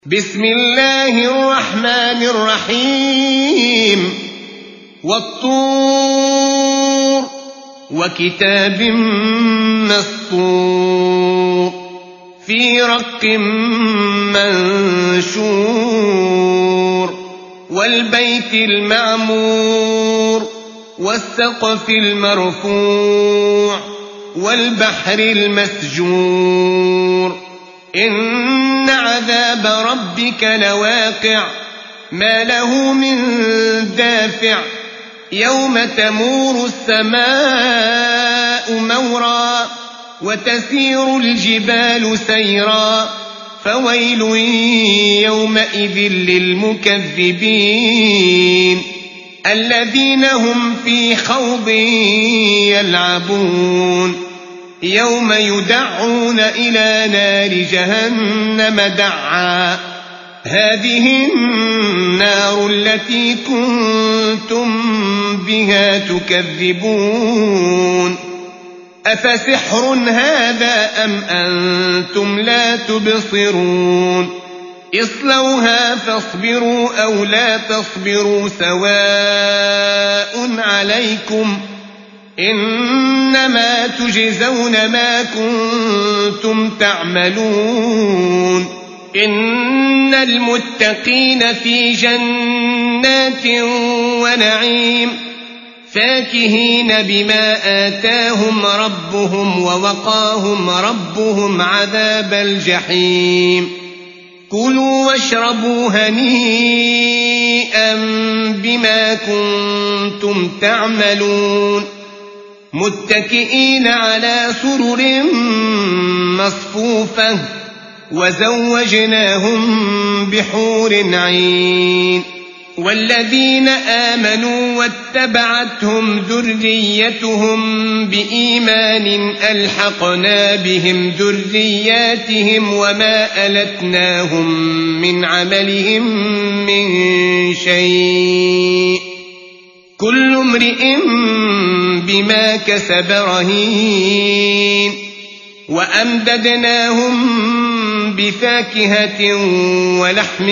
بسم الله الرحمن الرحيم والطور وكتاب مسطور في رق منشور والبيت المعمور والسقف المرفوع والبحر المسجور إن عذاب ربك لواقع ما له من دافع يوم تمور السماء مورا وتسير الجبال سيرا فويل يومئذ للمكذبين الذين هم في خوض يلعبون يوم يدعون إلى نار جهنم دعا هذه النار التي كنتم بها تكذبون أفسحر هذا أم أنتم لا تبصرون اصلوها فاصبروا أو لا تصبروا سواء عليكم إنما تجزون ما كنتم تعملون إن المتقين في جنات ونعيم فاكهين بما آتاهم ربهم ووقاهم ربهم عذاب الجحيم كلوا واشربوا هنيئا بما كنتم تعملون متكئين على سرر مصفوفة وزوجناهم بحور عين والذين آمنوا واتبعتهم ذريتهم بإيمان ألحقنا بهم ذرياتهم وما ألتناهم من عملهم من شيء كل امرئ بما كسب رهين وأمددناهم بفاكهة ولحم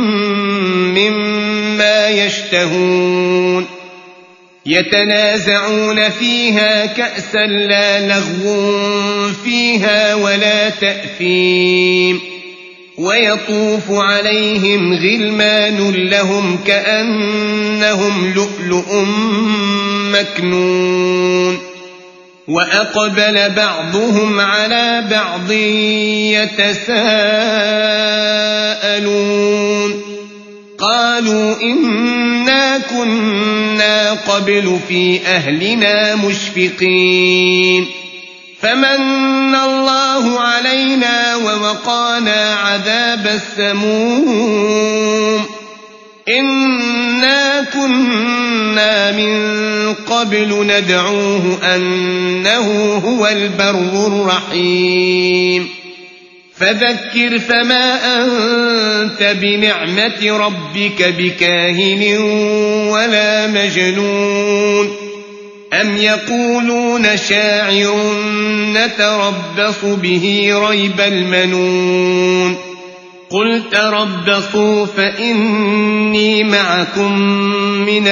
مما يشتهون يتنازعون فيها كأسا لا لغو فيها ولا تأثيم ويطوف عليهم غلمان لهم كأنهم لؤلؤ مكنون وأقبل بعضهم على بعض يتساءلون قالوا إنا كنا قبل في أهلنا مشفقين فمن الله علينا ووقانا عذاب السموم إنا كنا من قبل ندعوه أنه هو البر الرحيم فذكر فما أنت بنعمة ربك بكاهن ولا مجنون أم يقولون شاعر نتربص به ريب المنون قل تربصوا فإني معكم من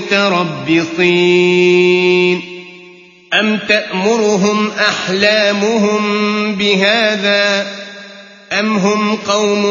المتربصين أم تأمرهم أحلامهم بهذا أم هم قوم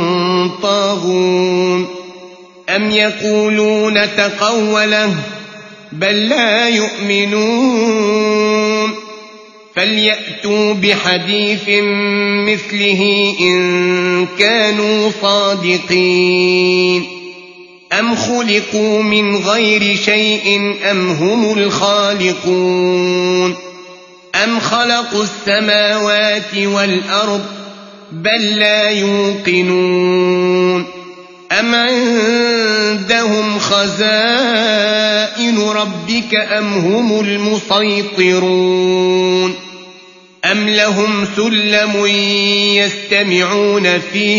طاغون أم يقولون تقوله بل لا يؤمنون فليأتوا بحديث مثله إن كانوا صادقين أم خلقوا من غير شيء أم هم الخالقون أم خلقوا السماوات والأرض بل لا يوقنون أم عندهم خزائن ربك أم هم المسيطرون أم لهم سلم يستمعون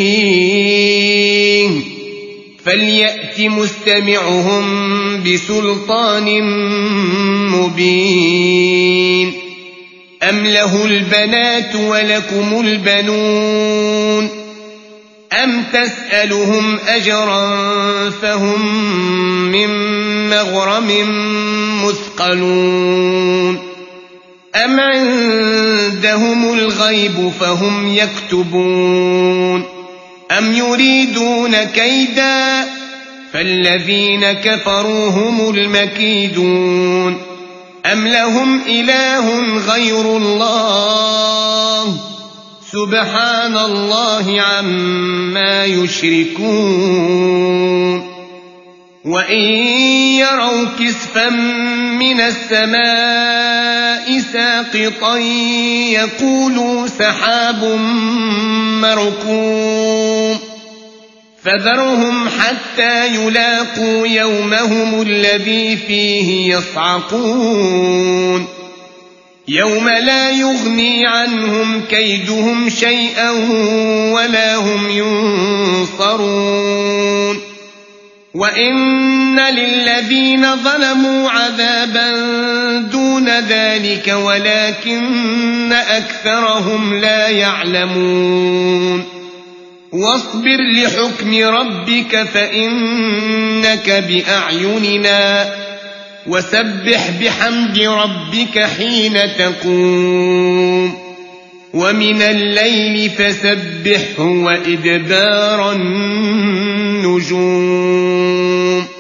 فيه فليأت مستمعهم بسلطان مبين أم له البنات ولكم البنون أم تسألهم أجرا فهم من مغرم مثقلون أم عندهم الغيب فهم يكتبون أم يريدون كيدا فالذين كفروا هم المكيدون أم لهم إله غير الله سبحان الله عما يشركون وإن يروا كسفا من السماء ساقطا يقولوا سحاب مركوم فذرهم حتى يلاقوا يومهم الذي فيه يصعقون يوم لا يغني عنهم كيدهم شيئا ولا هم ينصرون وإن للذين ظلموا عذابا دون ذلك ولكن أكثرهم لا يعلمون واصبر لحكم ربك فإنك بأعيننا وسبح بحمد ربك حين تقوم ومن الليل فسبحه وإدبار النجوم